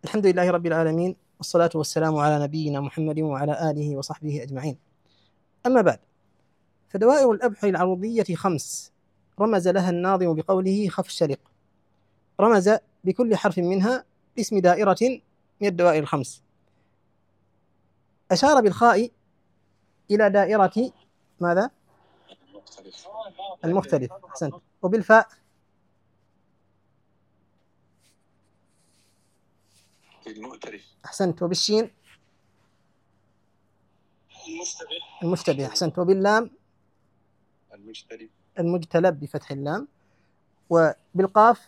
الحمد لله رب العالمين، والصلاة والسلام على نبينا محمد وعلى آله وصحبه أجمعين. أما بعد، فدوائر الأبحر العروضية 5 رمز لها الناظم بقوله خف الشرق. رمز بكل حرف منها باسم دائرة من الدوائر 5. أشار بالخاء إلى دائرة ماذا؟ المختلف. أحسنت. وبالفاء المؤتلف. أحسنت. وبالشين المشتبه. أحسنت. وباللام المجتلب بفتح اللام. وبالقاف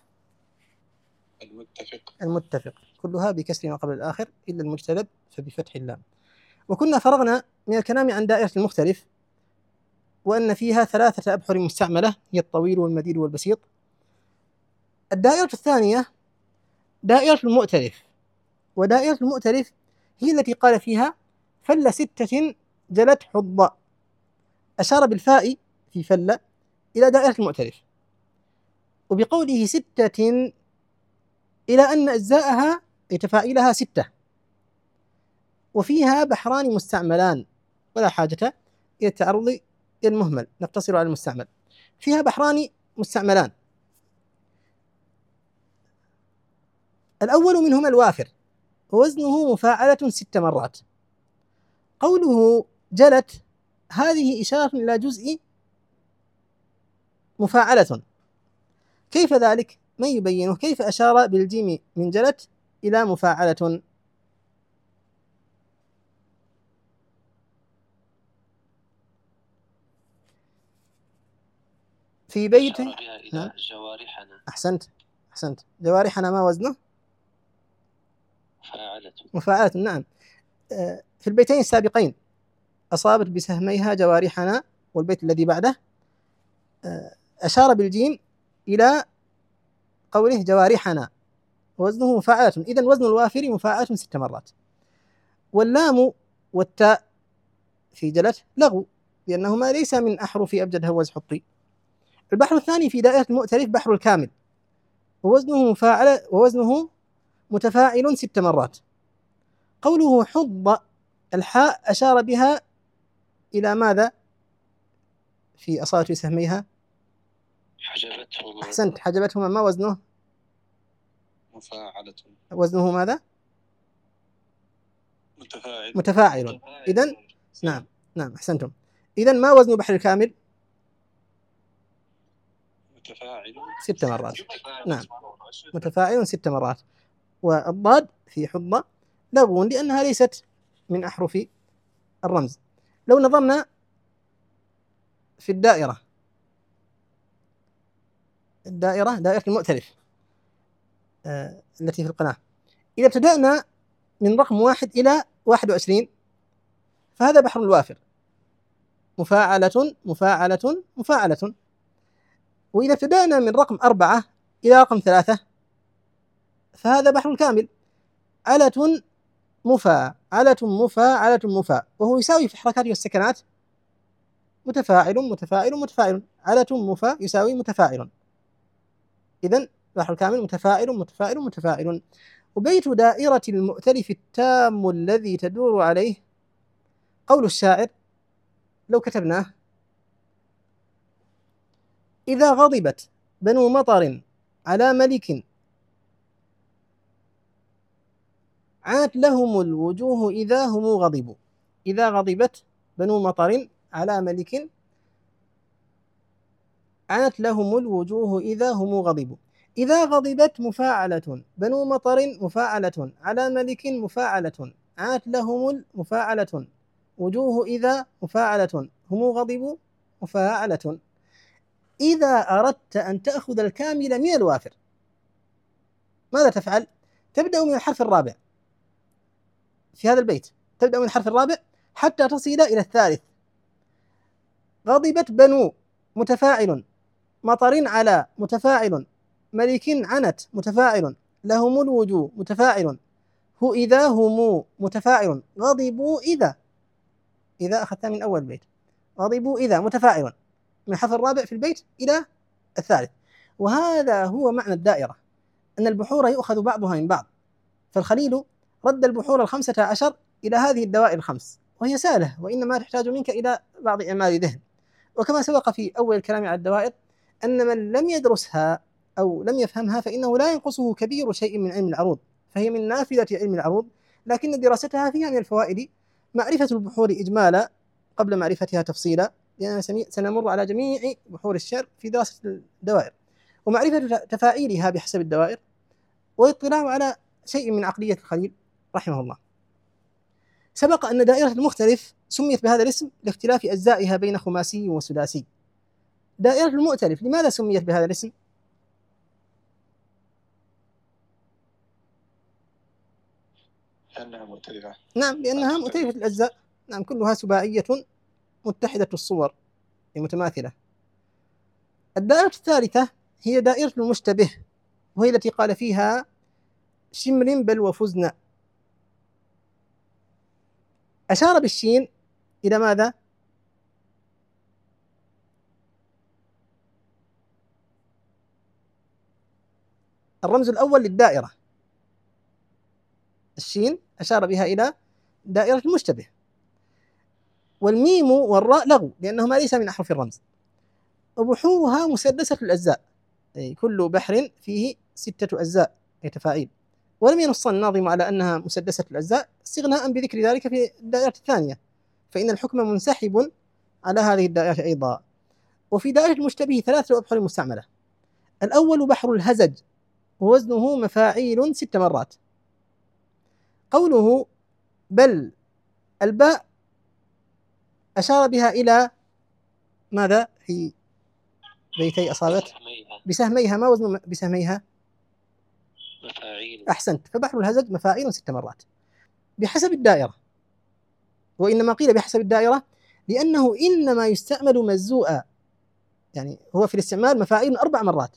المتفق، كلها بكسر ما قبل الآخر إلا المجتلب فبفتح اللام. وكنا فرغنا من الكلام عن دائرة المختلف، وأن فيها 3 أبحر مستعملة، هي الطويل والمديد والبسيط. الدائرة الثانية دائرة المؤتلف، ودائرة المؤتلف هي التي قال فيها فل 6 جلت حض. أشار بالفاء في فل إلى دائرة المؤتلف، وبقوله 6 إلى أن أجزاءها تفاعلها 6، وفيها بحران مستعملان، ولا حاجة إلى التعرض إلى المهمل، نقتصر على المستعمل. فيها بحران مستعملان، الأول منهما الوافر، ووزنه مفاعلة 6 مرات. قوله جلت هذه إشارة إلى جزء مفاعلة. كيف ذلك؟ من يبينه؟ كيف أشار بالجيم من جلت إلى مفاعلة؟ في بيت إلى جوارحنا. أحسنت. جوارحنا ما وزنه؟ مفاعلة. نعم. في البيتين السابقين أصابت بسهميها جوارحنا، والبيت الذي بعده أشار بالجيم إلى قوله جوارحنا، وزنه مفاعلة، إذن وزن الوافر مفاعلة 6 مرات. واللام والتاء في جلت لغو، لأنهما ليس من أحرف أبجد هوز حطي. البحر الثاني في دائرة المؤتلف بحر الكامل، ووزنه متفاعل 6 مرات. قوله حض الحاء أشار بها إلى ماذا في أصالة سهميها؟ حجبتهما. أحسنت. حجبتهما، ما وزنه؟ مفاعلة. وزنه ماذا؟ متفاعل. إذن نعم أحسنتم. إذن ما وزن بحر الكامل؟ متفاعل 6 مرات. نعم، متفاعل 6 مرات. والضاد في حضة لغو، لأنها ليست من أحرف الرمز. لو نظرنا في دائرة المؤتلف التي في القناة، إذا ابتدأنا من رقم 1 إلى 21 فهذا بحر الوافر، مفاعلة مفاعلة مفاعلة. وإذا ابتدأنا من رقم 4 إلى رقم 3 فهذا بحر الكامل، علة مفاعلة مفاعلة مفاعلة، وهو يساوي في الحركات والسكنات متفاعل متفاعل متفاعل، علة مفا يساوي متفاعل. إذن بحر الكامل متفاعل متفاعل متفاعل. وبيت دائرة المؤتلف التام الذي تدور عليه، قول الشاعر لو كتبناه: إذا غضبت بنو مطر على ملك عات لهم الوجوه إذا هم غضبوا. إذا غضبت بنو مطر على ملك عات لهم الوجوه إذا هم غضبوا. إذا غضبت مفاعلة، بنو مطر مفاعلة، على ملك مفاعلة، عات لهم المفاعلة، وجوه إذا مفاعلة، هم غضبوا مفاعلة. إذا أردت أن تأخذ الكامل من الوافر ماذا تفعل؟ تبدأ من الحرف الرابع في هذا البيت، تبدأ من الحرف الرابع حتى تصل إلى الثالث. غضبت بنو متفاعل، مطر على متفاعل، ملك عنت متفاعل، لهم الوجوه متفاعل، هو إذا هم متفاعل، غضبوا إذا أخذتها من أول بيت، غضبوا إذا متفاعل، من الحرف الرابع في البيت إلى الثالث. وهذا هو معنى الدائرة، أن البحور يؤخذ بعضها من بعض، فالخليل رد البحور ال15 إلى هذه الدوائر الخمس، وهي سهلة وإنما تحتاج منك إلى بعض إعمال ذهن. وكما سبق في أول الكلام على الدوائر أن من لم يدرسها أو لم يفهمها فإنه لا ينقصه كبير شيء من علم العروض، فهي من نافذة علم العروض، لكن دراستها فيها من الفوائد معرفة البحور إجمالا قبل معرفتها تفصيلا، لأننا سنمر على جميع بحور الشعر في دراسة الدوائر، ومعرفة تفاعيلها بحسب الدوائر، والاطلاع على شيء من عقلية الخليل رحمه الله. سبق أن دائرة المختلف سميت بهذا الاسم لاختلاف أجزائها بين خماسي وسداسي. دائرة المؤتلف لماذا سميت بهذا الاسم؟ لأنها مؤتلفة. نعم، لأنها مؤتلفة الأجزاء. نعم، كلها سباعية متحدة الصور متماثلة. الدائرة الثالثة هي دائرة المشتبه، وهي التي قال فيها شمر بل وفزن. أشار بالشين إلى ماذا؟ الرمز الأول للدائرة، الشين أشار بها إلى دائرة المشتبه. والميم والراء لغو لأنهما ليس من أحرف الرمز. وبحورها مسدسة الأجزاء، أي كل بحر فيه 6 أجزاء أي تفاعيل. ولم ينص الناظم على أنها مسدسة الأجزاء استغناء بذكر ذلك في الدائرة الثانية، فإن الحكم منسحب على هذه الدائرة أيضا. وفي دائرة المشتبه 3 أبحر مستعملة. الأول بحر الهزج، ووزنه مفاعيل 6 مرات. قوله بل، الباء أشار بها إلى ماذا في بيتي أصابت؟ بسهميها. ما وزن بسهميها؟ مفاعيل. أحسنت. فبحر الهزج مفاعيل 6 مرات بحسب الدائرة. وإنما قيل بحسب الدائرة لأنه إنما يستعمل مجزوءا، يعني هو في الاستعمال مفاعيل 4 مرات،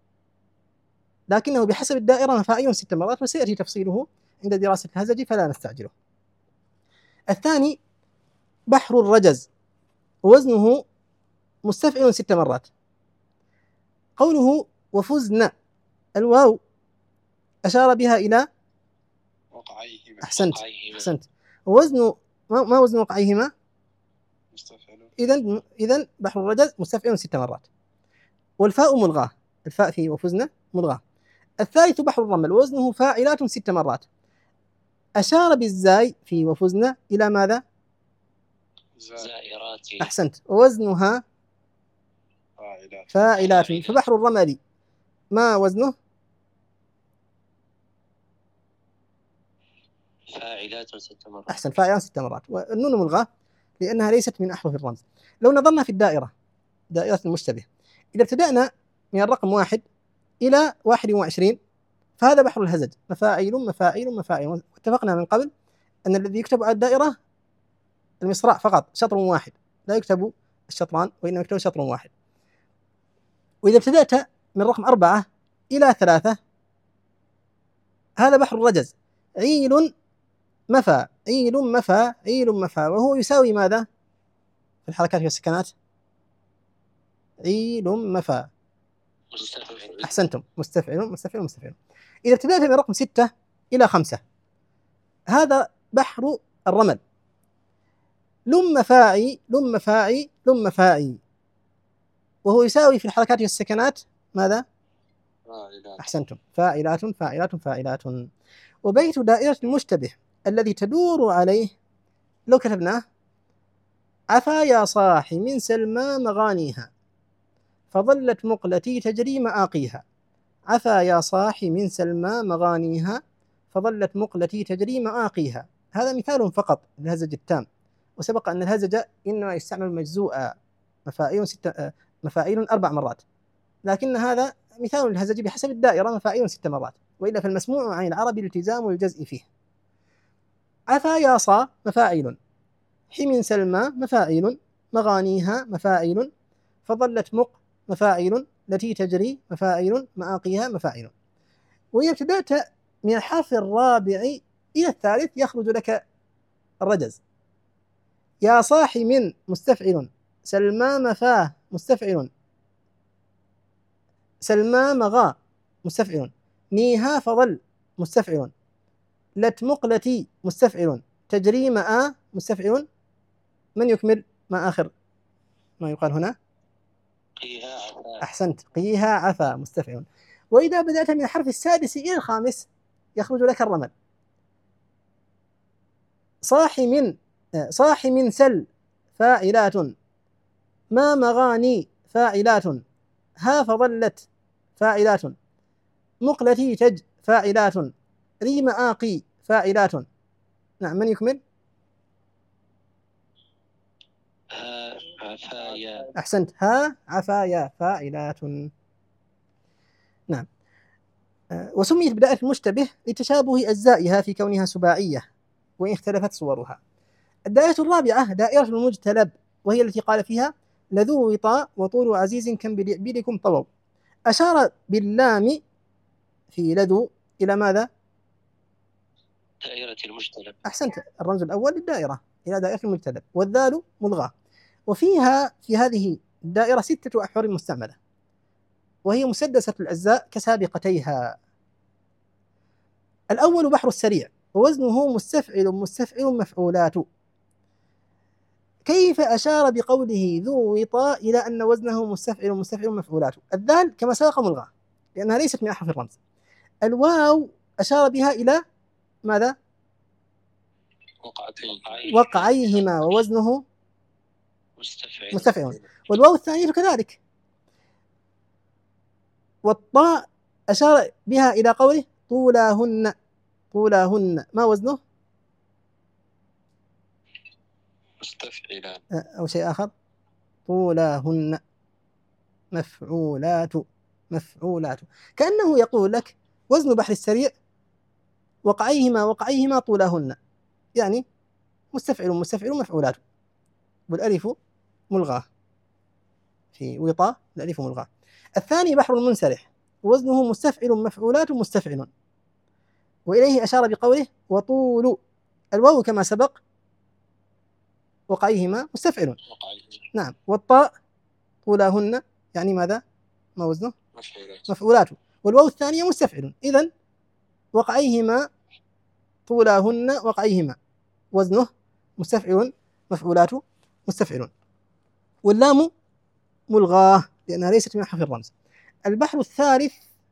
لكنه بحسب الدائرة مفاعيل 6 مرات، وسيأتي تفصيله عند دراسة الهزج فلا نستعجله. الثاني بحر الرجز، وزنه مستفعل 6 مرات. قوله وفزن، الواو أشار بها إلى وقعيهما. أحسنت. وزن ما وزن وقعيهما؟ مستفعل. إذن بحر الرجز مستفعل 6 مرات. والفاء ملغاة، الفاء في وفزن ملغاة. الثالث بحر الرمل، وزنه فاعلات 6 مرات. أشار بالزاي في وفزن إلى ماذا؟ زائرات. أحسنت. ووزنها فاعلات. فبحر الرمل ما وزنه؟ فاعلات 6 مرات. أحسن، فاعلات 6 مرات. والنون ملغاة لأنها ليست من أحرف الرمز. لو نظرنا في الدائرة، دائرة المشتبه، إذا ابتدأنا من الرقم 1 إلى 21 فهذا بحر الهزج، مفاعيل مفاعيل مفاعيل. واتفقنا من قبل أن الذي يكتب على الدائرة المصراع فقط، شطر واحد، لا يكتب الشطران وإنما يكتب شطر واحد. وإذا ابتدأت من رقم 4 إلى 3 هذا بحر الرجز، عيل مفى عيل مفى عيل مفى، وهو يساوي ماذا في الحركات والسكنات؟ عيل مفى. مستفعل. أحسنتم، مستفعل مستفعل مستفعل. إذا ابتدأت من رقم 6 إلى 5 هذا بحر الرمل، لم مفاعي لم مفاعي لم مفاعي، وهو يساوي في الحركات والسكنات ماذا؟ فاعلات. أحسنتم، فاعلات فاعلات فاعلات. وبيت دائرة المشتبه الذي تدور عليه لو كتبناه عفا يا صاح من سلمى مغانيها فظلت مقلتي تجري مآقيها. عفا يا صاح من سلمى مغانيها فظلت مقلتي تجري مآقيها. هذا مثال فقط للهزج التام، وسبق أن الهزج إنما يستعمل مجزوء مفاعيل 4 مرات، لكن هذا مثال للهزج بحسب الدائرة مفاعيل 6 مرات، وإلا فالمسموع عن العرب الالتزام الجزء فيه. عفا يا صا مفاعيل، حمن سلمى مفاعيل، مغانيها مفاعيل، فظلت مق مفاعيل، التي تجري مفاعيل، مآقيها مفاعيل. وإذا ابتدأت من الحرف الرابع إلى الثالث يخرج لك الرجز. يا صاحي من مستفعل، سلمى مفاه مستفعل، سلمى مغا مستفعل، نيها فظل مستفعل، لت مقلتي مستفعل، تجري ماء مستفعل. من يكمل ما آخر ما يقال هنا؟ قيها عفا. أحسنت، قيها عفا مستفعل. وإذا بدأت من الحرف السادس إلى الخامس يخرج لك الرمل. صاح من سل فاعلات، ما مغاني فاعلات، ها فظلت فاعلات، مقلتي تج فاعلات، ريم آقي فاعلات. نعم، من يكمل؟ ها عفايا. أحسنت، ها عفايا فاعلات. نعم. وسميت بدائرة المشتبه لتشابه أجزائها في كونها سباعية وإن اختلفت صورها. الدائرة الرابعة دائرة المجتلب، وهي التي قال فيها لذو وطاء وطول عزيز كم بلعبلكم طووا. أشار باللام في لذو إلى ماذا؟ دائرة المجتلب. أحسنت، الرمز الأول للدائرة إلى دائرة المجتلب، والذال ملغاة. وفيها في هذه الدائرة 6 أحرف مستعملة، وهي مسدسة الأجزاء كسابقتيها. الأول بحر السريع، ووزنه مستفعل مفعولات. كيف أشار بقوله ذو وطاء إلى أن وزنه مستفعل مفعولات؟ الذال كما سبق ملغاة لأنها ليست من أحرف الرمز. الواو أشار بها إلى ماذا؟ وقعيهما، ووزنه مستفعل. والواو الثانية كذلك. والطاء أشار بها إلى قوله طولاهن، ما وزنه؟ مستفعلان. أو شيء آخر، طولاهن مفعولات. كأنه يقول لك وزن بحر السريع وقعيهما طولاهن، يعني مستفعل مفعولات، والألف ملغاة في وطاء، الألف ملغاة. الثاني بحر المنسرح، وزنه مستفعل مفعولات مستفعل، وإليه أشار بقوله وطول. الواو كما سبق وقعيهما مستفعل. نعم. والطاء طولاهن يعني ماذا؟ ما وزنه؟ مفعولات. والواو الثانية مستفعل. إذن وقعيهما طولاهن وقعيهما وزنه مستفعل مفعولات مستفعل. واللام ملغاة لأنها ليست من حرف الرمز. البحر الثالث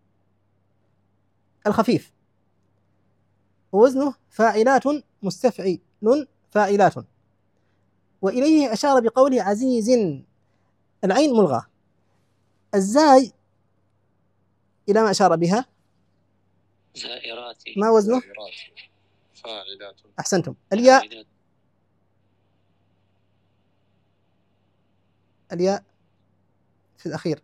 الخفيف، ووزنه فاعلات مستفعل فاعلات، وإليه أشار بقوله عزيز. العين ملغاة. الزاي إلى ما أشار بها؟ زائرات. ما وزنه؟ فاعلات. أحسنتم. الياء في الأخير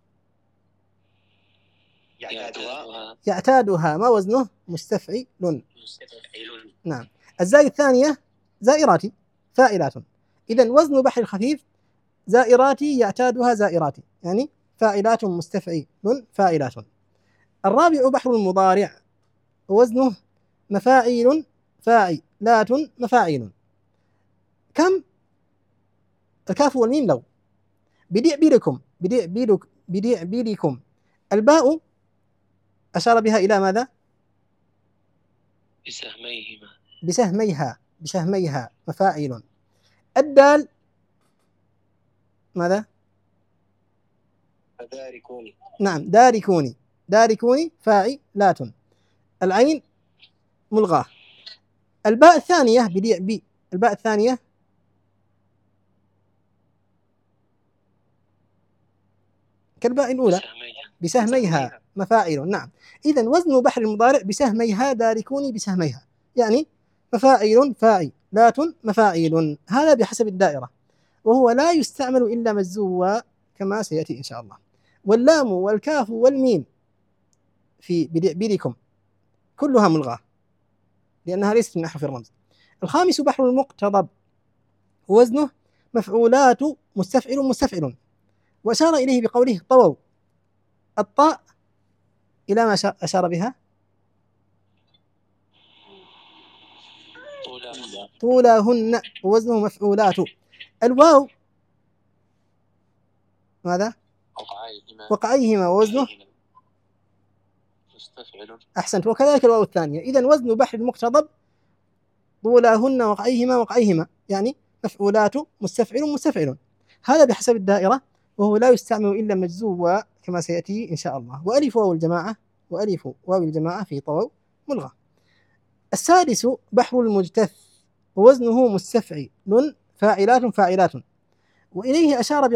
يعتادها، ما وزنه؟ مستفعل. نعم. الزاي الثانية زائراتي فاعلات. إذن وزن بحر الخفيف زائراتي يعتادها زائراتي، يعني فاعلات مستفعل فاعلات. الرابع بحر المضارع، وزنه مفاعيل فاعلات مفاعيل. كم؟ الكاف والميم لو. بديعبلكم. الباء أشار بها إلى ماذا؟ بسهميها مفاعيل. الدال ماذا؟ داركوني. نعم، داركوني فاعلات. العين ملغاة. الباء الثانية الباء الثانية كالباء الأولى بسهميها مفاعل. نعم. إذن وزن بحر المضارع بسهميها داركوني بسهميها، يعني مفاعيل فاعلات مفاعيل. هذا بحسب الدائرة، وهو لا يستعمل إلا مجزوا كما سيأتي إن شاء الله. واللام والكاف والميم في بديعبلكم كلها ملغاة لأنها ليست من أحرف الرمز. الخامس بحر المقتضب، وزنه مفعولات مستفعل، وأشار إليه بقوله طووا. الطاء إلى ما أشار بها؟ طولاهن، ووزنه مفعولات. الواو ماذا؟ وقعيهما، ووزنه مستفعل. أحسنت. وكذلك الواو الثانية. إذن وزن بحر المقتضب طولاهن وقعيهما يعني مفعولات مستفعل مستفعل. هذا بحسب الدائرة، وهو لا يستعمل إلا مجزوما كما سيأتي إن شاء الله. وألف واو الجماعة في طووا ملغى. السادس بحر المجتث، ووزنه مستفعل فاعلات. وإليه أشار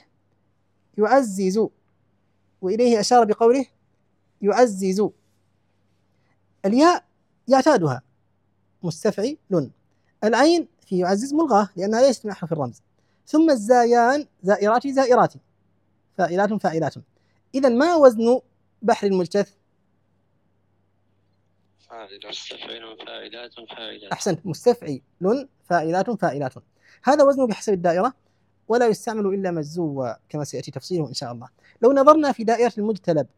بقوله يعزز. الياء يعتادها مستفعل. العين في يعزز ملغاه لأنها ليست من أحرف الرمز. ثم الزايان زائرات فاعلات. إذن ما وزن بحر المجتث؟ مستفعل فاعلات. أحسنت. مستفعل فاعلات. هذا وزنه بحسب الدائرة، ولا يستعمل إلا مجزوما كما سيأتي تفصيله إن شاء الله. لو نظرنا في دائرة المجتلب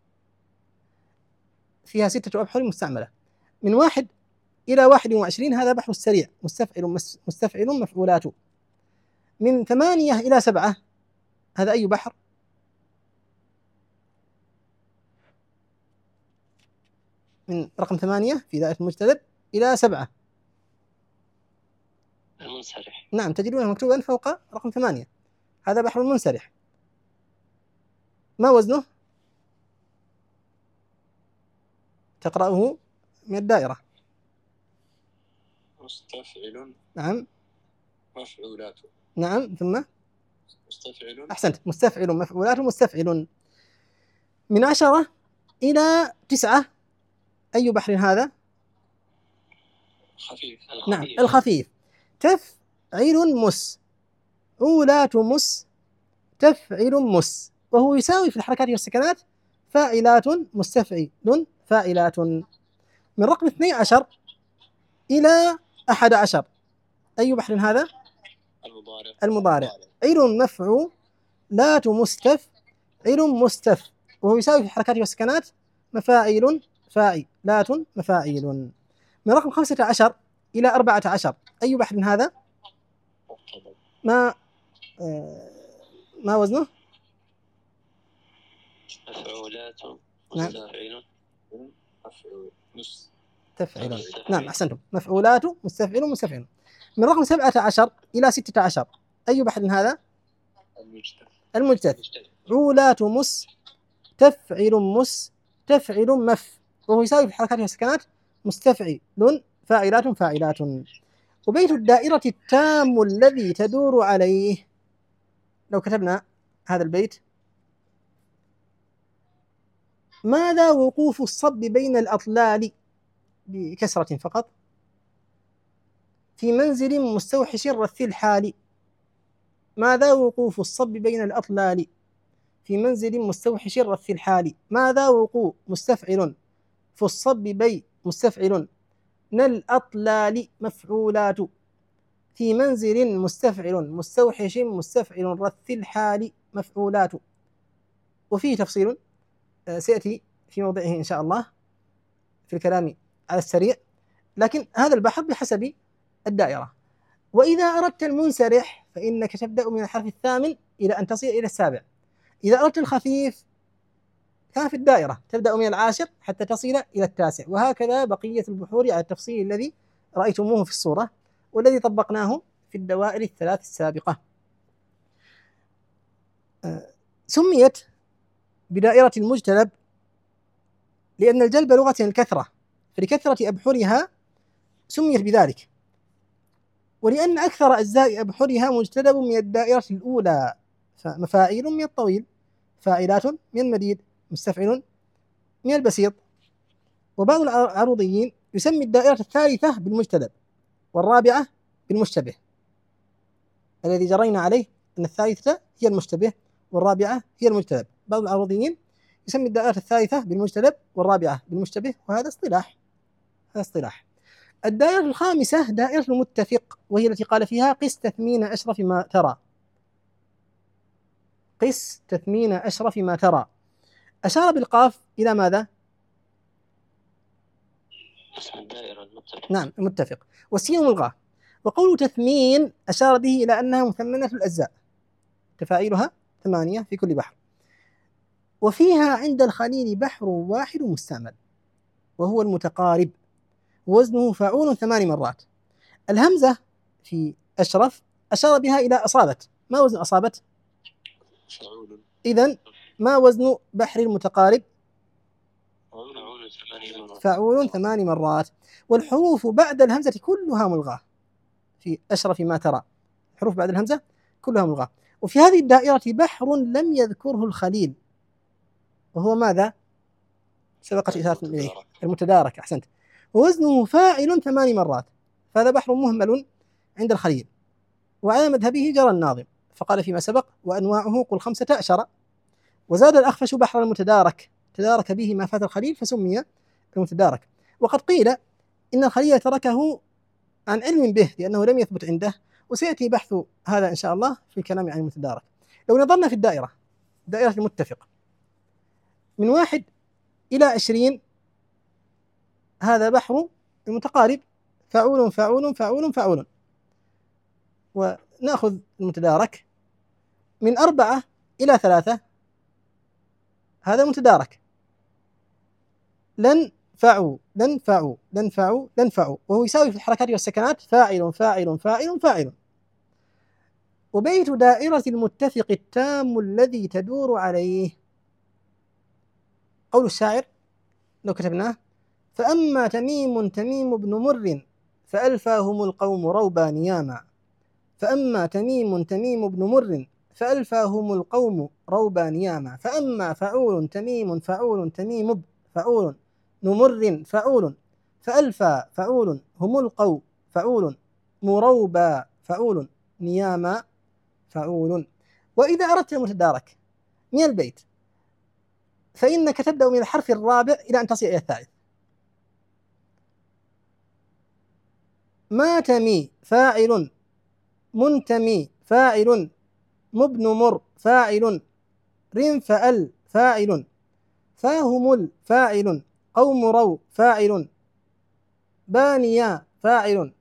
فيها 6 أبحر مستعملة من 1 إلى 21. هذا بحر السريع مستفعل مفعولات. من 8 إلى 7 هذا أي بحر؟ من رقم 8 في دائرة المجتلب إلى 7 المنسرح. نعم، تجدونه مكتوبا فوق رقم 8. هذا بحر منسرح. ما وزنه؟ تقرأه من الدائرة. مستفعل. نعم. مفعولات. نعم. ثم مستفعل. أحسنت. مستفعل مفعولات مستفعل. من 10 إلى 9 أي بحر هذا؟ خفيف. نعم، الخفيف. تفعيل مس أولات مس تفعيل مس، وهو يساوي في الحركات والسكنات فاعلات مستفعل فاعلات. من رقم 12 إلى 11 أي بحر هذا؟ المضارع. عيل مفعولات مستفعل مستف، وهو يساوي في الحركات والسكنات مفاعيل فاعلات مفاعيل. من رقم 15 إلى 14 أي بحر هذا؟ ما وزنه؟ مفعولات مستفعل تفعيل. نعم، أحسنتم. مفعولات مستفعل. من رقم 17 إلى 16 أي بحر هذا؟ المجتث. عولات تفعل مف، وهو يساوي في الحركات والسكنات مستفعل فاعلات. وبيت الدائرة التام الذي تدور عليه، لو كتبنا هذا البيت: ماذا وقوف الصب بين الأطلال بكسرة فقط في منزل مستوحش رث الحال. ماذا وقوف الصب بين الأطلال في منزل مستوحش رث الحال. ماذا وقوف مستفعل في الصب بي مستفعل الأطلال مفعولات في منزل مستفعل مستوحش مستفعل رث الحال مفعولات. وفيه تفصيل سيأتي في موضعه إن شاء الله في الكلام على السريع، لكن هذا البحر بحسب الدائرة. وإذا أردت المنسرح فإنك تبدأ من الحرف 8 إلى أن تصل إلى 7. إذا أردت الخفيف كان في الدائرة تبدأ من 10 حتى تصل إلى 9، وهكذا بقية البحور على التفصيل الذي رأيتموه في الصورة والذي طبقناه في الدوائر 3 السابقة. سميت بدائرة المجتلب لأن الجلب لغة الكثرة، فلكثرة أبحرها سميت بذلك، ولأن أكثر أجزاء أبحرها مجتلب من الدائرة الأولى، فمفاعيل من الطويل، فاعلات من المديد، مستفعل من البسيط. وبعض العروضيين يسمي الدائرة الثالثة بالمجتلب والرابعة بالمشتبه، الذي جرينا عليه أن الثالثة هي المشتبه والرابعة هي المجتلب. بعض العروضيين يسمي الدائرة الثالثة بالمجتلب والرابعة بالمشتبه، وهذا اصطلاح. الدائرة الخامسة دائرة المتفق، وهي التي قال فيها: قس تثمين أشرف ما ترى. قس تثمين أشرف ما ترى. أشار بالقاف إلى ماذا؟ اسم الدائرة المتفق. نعم، المتفق. والسين ملغاة. وقول تثمين أشار به إلى أنها مثمنة الأجزاء، تفاعيلها 8 في كل بحر. وفيها عند الخليل بحر واحد مستعمل وهو المتقارب وزنه فعول 8 مرات. الهمزة في أشرف أشار بها إلى أصابت. ما وزن أصابت؟ فعول. إذن ما وزن بحر المتقارب؟ فعول 8 مرات. والحروف بعد الهمزة كلها ملغاة في أشرف ما ترى، الحروف بعد الهمزة كلها ملغاة. وفي هذه الدائرة بحر لم يذكره الخليل وهو ماذا؟ سبقت إشارة إليه، المتدارك. أحسنت. ووزنه فاعل 8 مرات، فهذا بحر مهمل عند الخليل. وعلى مذهبه جرى الناظم فقال فيما سبق: وأنواعه قل 15. وزاد الأخفش بحر المتدارك، تدارك به ما فات الخليل فسمي المتدارك. وقد قيل إن الخليل تركه عن علم به لأنه لم يثبت عنده، وسيأتي بحث هذا إن شاء الله في الكلام عن المتدارك. لو نظرنا في الدائرة، دائرة المتفق، من 1 إلى 20 هذا بحر المتقارب، فعول فعول فعول فعول. ونأخذ المتدارك من 4 إلى 3 هذا متدارك، لن فعوا لن فعوا لن فعوا لن فعوا، وهو يساوي في الحركات والسكنات فاعل فاعل فاعل فاعل. وبيت دائرة المتفق التام الذي تدور عليه، قول الشاعر لو كتبناه: فأما تميم تميم بن مر فألفاهم القوم روبا نياما. فأما تميم تميم بن مر فألفاهم القوم روبا نياما. فأما فعول تميم فعول تميم فعول نمر فعول فألفى فعول هم القوم فعول مروبا فعول نياما فعول. وإذا أردت المتدارك من البيت فإنك تبدأ من الحرف الرابع إلى أن تصل إلى الثالث. ما تمي فاعل منتمي فاعل مبن مر فاعل رم فأل فاعل فاهم الفاعل قوم رو فاعل بانيا فاعل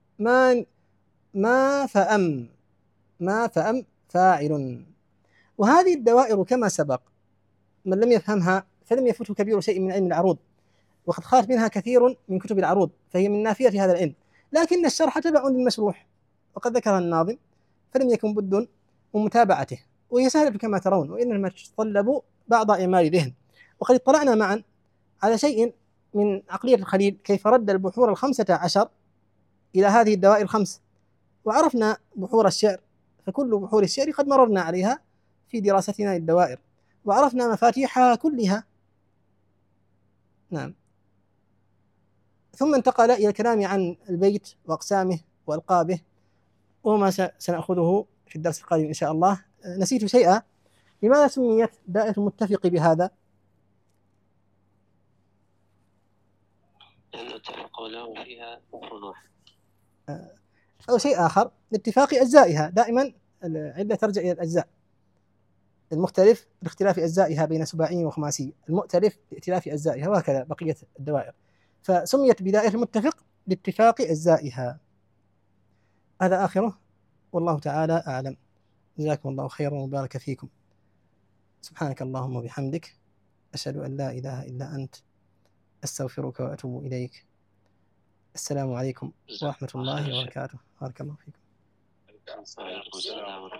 ما فأم فاعل. وهذه الدوائر كما سبق من لم يفهمها فلم يفوته كبير شيء من علم العروض، وقد خالت منها كثير من كتب العروض، فهي من نافية هذا العلم، لكن الشرح تبع للمشروح وقد ذكرها الناظم، فلم يكن بد من متابعته. وهي سهلة كما ترون، وإنما تتطلب بعض إعمال ذهن. وقد اطلعنا معا على شيء من عقلية الخليل، كيف رد البحور 15 إلى هذه الدوائر 5، وعرفنا بحور الشعر، فكل بحور الشعر قد مررنا عليها في دراستنا للدوائر، وعرفنا مفاتيحها كلها. نعم. ثم انتقل إلى الكلام عن البيت وأقسامه وألقابه، وما سنأخذه في الدرس القادم إن شاء الله. نسيت شيئا: لماذا سميت دائرة المتفق بهذا؟ لأن اتفق له فيها كفر واحد. أو شيء آخر، لاتفاق أجزائها. دائما العلة ترجع إلى الأجزاء، المختلف باختلاف أجزائها بين سباعي وخماسي، المؤتلف بائتلاف أجزائها، وهكذا بقية الدوائر. فسميت بدائرة المتفق لاتفاق أجزائها. هذا آخره، والله تعالى أعلم. جزاكم الله خيرا وبارك فيكم. سبحانك اللهم وبحمدك، أشهد أن لا إله إلا أنت، أستغفرك وأتوب إليك. السلام عليكم ورحمة الله وبركاته. بارك الله فيكم. وعليكم السلام ورحمة الله وبركاته.